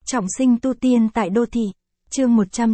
Trọng sinh tu tiên tại đô thị. Chương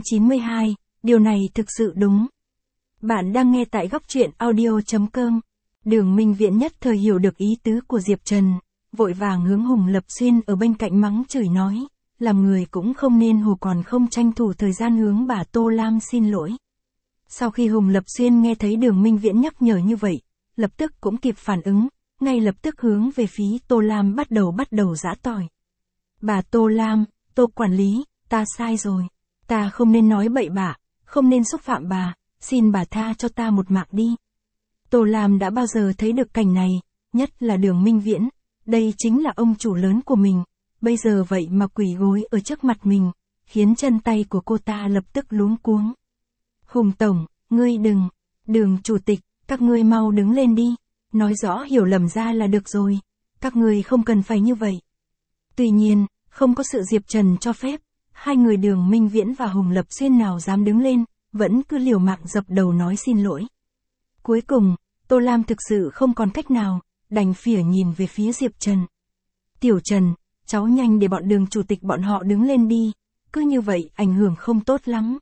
192, điều này thực sự đúng. Bạn đang nghe tại góc truyện audio.com. Đường Minh Viễn nhất thời hiểu được ý tứ của Diệp Trần, vội vàng hướng Hùng Lập Xuyên ở bên cạnh mắng chửi nói, làm người cũng không nên hồ còn không tranh thủ thời gian hướng bà Tô Lam xin lỗi. Sau khi Hùng Lập Xuyên nghe thấy Đường Minh Viễn nhắc nhở như vậy, lập tức cũng kịp phản ứng, ngay lập tức hướng về phía Tô Lam bắt đầu giã tỏi. Bà Tô Lam, Tô quản lý, ta sai rồi. Ta không nên nói bậy bạ, không nên xúc phạm bà, xin bà tha cho ta một mạng đi. Tô Lam đã bao giờ thấy được cảnh này, nhất là Đường Minh Viễn, đây chính là ông chủ lớn của mình, bây giờ vậy mà quỳ gối ở trước mặt mình, khiến chân tay của cô ta lập tức luống cuống. Hùng Tổng, ngươi đừng, Đường Chủ tịch, các ngươi mau đứng lên đi, nói rõ hiểu lầm ra là được rồi, các ngươi không cần phải như vậy. Tuy nhiên, không có sự Diệp Trần cho phép, hai người Đường Minh Viễn và Hùng Lập Xuyên nào dám đứng lên, vẫn cứ liều mạng dập đầu nói xin lỗi. Cuối cùng, Tô Lam thực sự không còn cách nào, đành phỉa nhìn về phía Diệp Trần. Tiểu Trần, cháu nhanh để bọn Đường Chủ tịch bọn họ đứng lên đi, cứ như vậy ảnh hưởng không tốt lắm.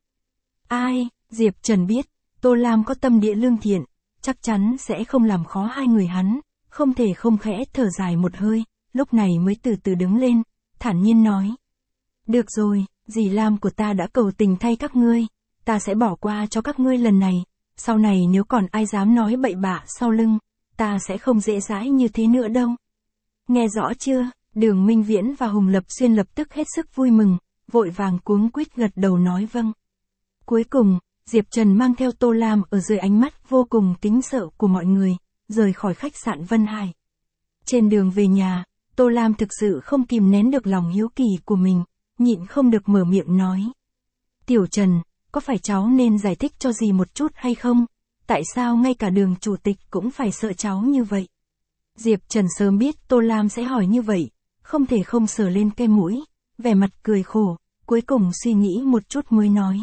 Ai, Diệp Trần biết, Tô Lam có tâm địa lương thiện, chắc chắn sẽ không làm khó hai người hắn, không thể không khẽ thở dài một hơi, lúc này mới từ từ đứng lên, thản nhiên nói. Được rồi, dì Lam của ta đã cầu tình thay các ngươi, ta sẽ bỏ qua cho các ngươi lần này, sau này nếu còn ai dám nói bậy bạ sau lưng, ta sẽ không dễ dãi như thế nữa đâu. Nghe rõ chưa? Đường Minh Viễn và Hùng Lập Xuyên lập tức hết sức vui mừng, vội vàng cuống quýt gật đầu nói vâng. Cuối cùng, Diệp Trần mang theo Tô Lam ở dưới ánh mắt vô cùng kính sợ của mọi người, rời khỏi khách sạn Vân Hải. Trên đường về nhà, Tô Lam thực sự không kìm nén được lòng hiếu kỳ của mình, nhịn không được mở miệng nói. Tiểu Trần, có phải cháu nên giải thích cho dì một chút hay không? Tại sao ngay cả Đường Chủ tịch cũng phải sợ cháu như vậy? Diệp Trần sớm biết Tô Lam sẽ hỏi như vậy, không thể không sờ lên cái mũi, vẻ mặt cười khổ, cuối cùng suy nghĩ một chút mới nói.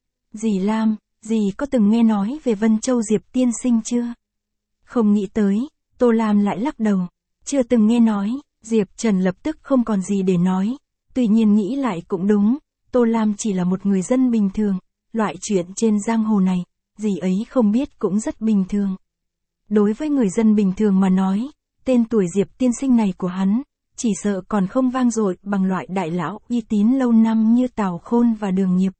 Dì Lam, dì có từng nghe nói về Vân Châu Diệp tiên sinh chưa? Không nghĩ tới, Tô Lam lại lắc đầu, chưa từng nghe nói. Diệp Trần lập tức không còn gì để nói, tuy nhiên nghĩ lại cũng đúng, Tô Lam chỉ là một người dân bình thường, loại chuyện trên giang hồ này, dì ấy không biết cũng rất bình thường. Đối với người dân bình thường mà nói, tên tuổi Diệp tiên sinh này của hắn, chỉ sợ còn không vang dội bằng loại đại lão uy tín lâu năm như Tào Khôn và Đường Nghiệp.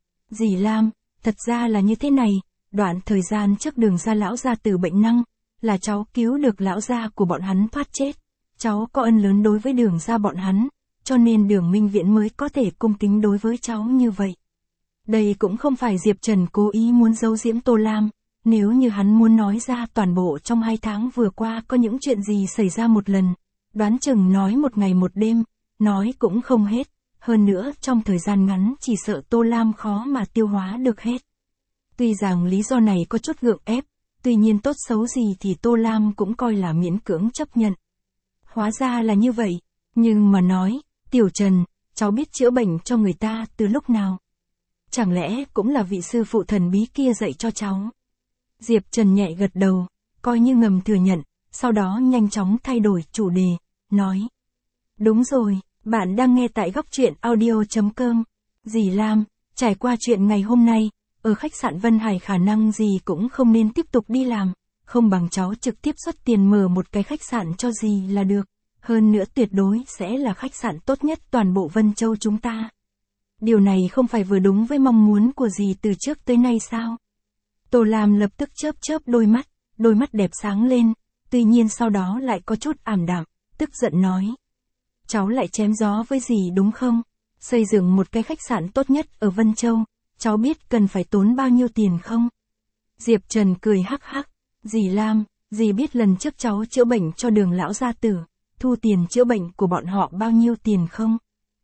Dì Lam, thật ra là như thế này, đoạn thời gian trước Đường gia lão gia tử bệnh năng, là cháu cứu được lão gia của bọn hắn thoát chết. Cháu có ân lớn đối với Đường gia bọn hắn, cho nên Đường Minh Viễn mới có thể cung kính đối với cháu như vậy. Đây cũng không phải Diệp Trần cố ý muốn giấu giếm Tô Lam, nếu như hắn muốn nói ra toàn bộ trong 2 tháng vừa qua có những chuyện gì xảy ra một lần, đoán chừng nói một ngày một đêm, nói cũng không hết, hơn nữa trong thời gian ngắn chỉ sợ Tô Lam khó mà tiêu hóa được hết. Tuy rằng lý do này có chút gượng ép, tuy nhiên tốt xấu gì thì Tô Lam cũng coi là miễn cưỡng chấp nhận. Hóa ra là như vậy, nhưng mà nói, Tiểu Trần, cháu biết chữa bệnh cho người ta từ lúc nào? Chẳng lẽ cũng là vị sư phụ thần bí kia dạy cho cháu? Diệp Trần nhẹ gật đầu, coi như ngầm thừa nhận, sau đó nhanh chóng thay đổi chủ đề, nói. Đúng rồi, bạn đang nghe tại góc truyện audio.com. Dì Lam, trải qua chuyện ngày hôm nay, ở khách sạn Vân Hải khả năng dì cũng không nên tiếp tục đi làm. Không bằng cháu trực tiếp xuất tiền mở một cái khách sạn cho dì là được, hơn nữa tuyệt đối sẽ là khách sạn tốt nhất toàn bộ Vân Châu chúng ta. Điều này không phải vừa đúng với mong muốn của dì từ trước tới nay sao? Tô Lam lập tức chớp đôi mắt đẹp sáng lên, tuy nhiên sau đó lại có chút ảm đạm, tức giận nói. Cháu lại chém gió với dì đúng không? Xây dựng một cái khách sạn tốt nhất ở Vân Châu, cháu biết cần phải tốn bao nhiêu tiền không? Diệp Trần cười hắc hắc. Dì Lam, dì biết lần trước cháu chữa bệnh cho Đường lão gia tử, thu tiền chữa bệnh của bọn họ bao nhiêu tiền không?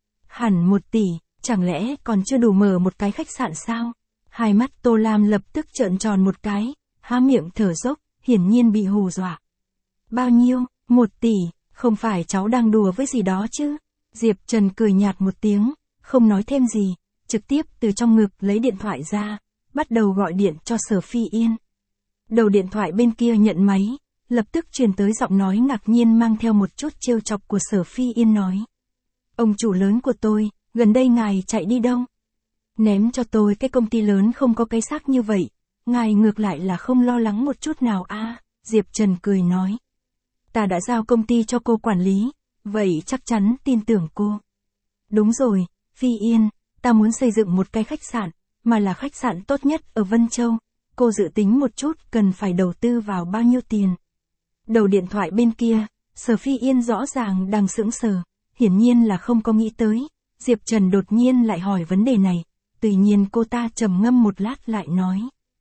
Hẳn 1 tỷ, chẳng lẽ còn chưa đủ mở một cái khách sạn sao? Hai mắt Tô Lam lập tức trợn tròn một cái, há miệng thở dốc, hiển nhiên bị hù dọa. Bao nhiêu? 1 tỷ, không phải cháu đang đùa với gì đó chứ? Diệp Trần cười nhạt một tiếng, không nói thêm gì, trực tiếp từ trong ngực lấy điện thoại ra, bắt đầu gọi điện cho Sở Phi Yên. Đầu điện thoại bên kia nhận máy, lập tức truyền tới giọng nói ngạc nhiên mang theo một chút trêu chọc của Sở Phi Yên nói. Ông chủ lớn của tôi, gần đây ngài chạy đi đâu? Ném cho tôi cái công ty lớn không có cái xác như vậy, ngài ngược lại là không lo lắng một chút nào à, Diệp Trần cười nói. Ta đã giao công ty cho cô quản lý, vậy chắc chắn tin tưởng cô. Đúng rồi, Phi Yên, ta muốn xây dựng một cái khách sạn, mà là khách sạn tốt nhất ở Vân Châu. Cô dự tính một chút cần phải đầu tư vào bao nhiêu tiền. Đầu điện thoại bên kia, Sở Phi Yên rõ ràng đang sững sờ, hiển nhiên là không có nghĩ tới. Diệp Trần đột nhiên lại hỏi vấn đề này, tuy nhiên cô ta trầm ngâm một lát lại nói.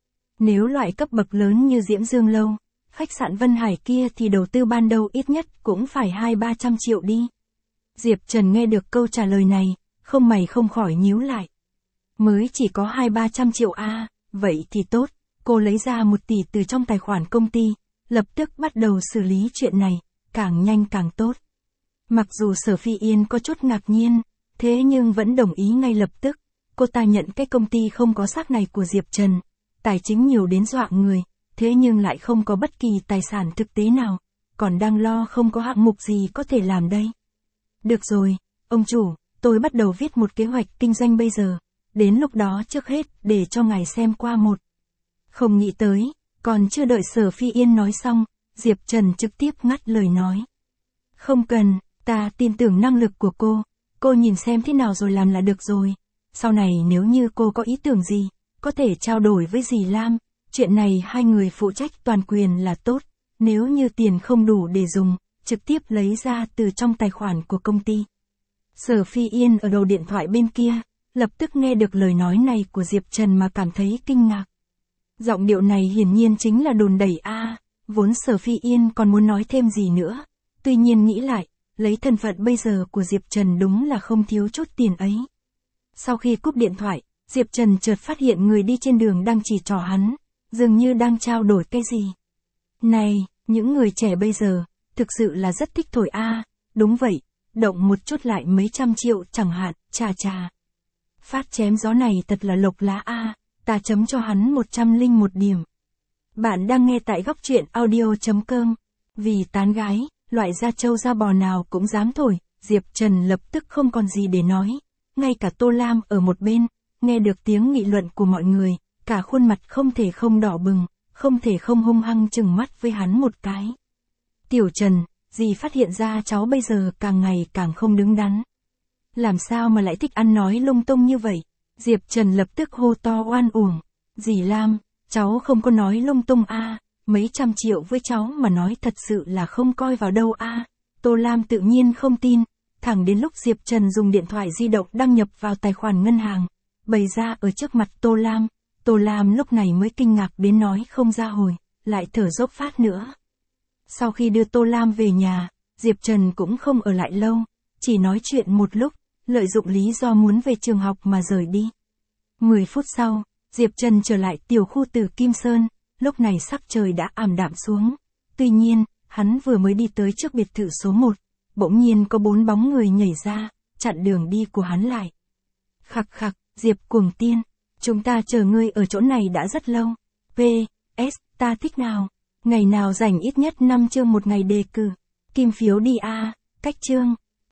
Nếu loại cấp bậc lớn như Diễm Dương Lâu, khách sạn Vân Hải kia thì đầu tư ban đầu ít nhất cũng phải 200-300 triệu đi. Diệp Trần nghe được câu trả lời này, không mày không khỏi nhíu lại. Mới chỉ có 200-300 triệu à, vậy thì tốt, cô lấy ra 1 tỷ từ trong tài khoản công ty, lập tức bắt đầu xử lý chuyện này, càng nhanh càng tốt. Mặc dù Sở Phi Yên có chút ngạc nhiên, thế nhưng vẫn đồng ý ngay lập tức. Cô ta nhận cái công ty không có xác này của Diệp Trần, tài chính nhiều đến dọa người, thế nhưng lại không có bất kỳ tài sản thực tế nào, còn đang lo không có hạng mục gì có thể làm đây. Được rồi, ông chủ, tôi bắt đầu viết một kế hoạch kinh doanh bây giờ, đến lúc đó trước hết để cho ngài xem qua một. Không nghĩ tới, còn chưa đợi Sở Phi Yên nói xong, Diệp Trần trực tiếp ngắt lời nói. Không cần, ta tin tưởng năng lực của cô nhìn xem thế nào rồi làm là được rồi. Sau này nếu như cô có ý tưởng gì, có thể trao đổi với dì Lam, chuyện này hai người phụ trách toàn quyền là tốt, nếu như tiền không đủ để dùng, trực tiếp lấy ra từ trong tài khoản của công ty. Sở Phi Yên ở đầu điện thoại bên kia, lập tức nghe được lời nói này của Diệp Trần mà cảm thấy kinh ngạc. Giọng điệu này hiển nhiên chính là đồn đẩy a, vốn Sở Phi Yên còn muốn nói thêm gì nữa, tuy nhiên nghĩ lại, lấy thân phận bây giờ của Diệp Trần đúng là không thiếu chút tiền ấy. Sau khi cúp điện thoại, Diệp Trần chợt phát hiện người đi trên đường đang chỉ trỏ hắn, dường như đang trao đổi cái gì. Này, những người trẻ bây giờ, thực sự là rất thích thổi a, đúng vậy, động một chút lại mấy trăm triệu chẳng hạn, chà. Phát chém gió này thật là lộc lá a, ta chấm cho hắn 101 điểm. Bạn đang nghe tại góc truyện audio.com. Vì tán gái, loại da trâu da bò nào cũng dám thổi, Diệp Trần lập tức không còn gì để nói. Ngay cả Tô Lam ở một bên, nghe được tiếng nghị luận của mọi người, cả khuôn mặt không thể không đỏ bừng, không thể không hung hăng trừng mắt với hắn một cái. Tiểu Trần, dì phát hiện ra cháu bây giờ càng ngày càng không đứng đắn. Làm sao mà lại thích ăn nói lung tung như vậy? Diệp Trần lập tức hô to oan uổng. Dì Lam, cháu không có nói lung tung a, mấy trăm triệu với cháu mà nói thật sự là không coi vào đâu a. Tô Lam tự nhiên không tin, thẳng đến lúc Diệp Trần dùng điện thoại di động đăng nhập vào tài khoản ngân hàng, bày ra ở trước mặt Tô Lam lúc này mới kinh ngạc đến nói không ra hồi, lại thở dốc phát nữa. Sau khi đưa Tô Lam về nhà, Diệp Trần cũng không ở lại lâu, chỉ nói chuyện một lúc, lợi dụng lý do muốn về trường học mà rời đi. 10 phút sau, Diệp Trần trở lại tiểu khu Tử Kim Sơn, lúc này sắc trời đã ảm đạm xuống. Tuy nhiên, hắn vừa mới đi tới trước biệt thự số 1, bỗng nhiên có 4 bóng người nhảy ra, chặn đường đi của hắn lại. Khặc, Diệp Cuồng Tiên, chúng ta chờ ngươi ở chỗ này đã rất lâu. PS, ta thích nào. Ngày nào rảnh ít nhất 5 chương một ngày đề cử. Kim phiếu đi a, cách chương.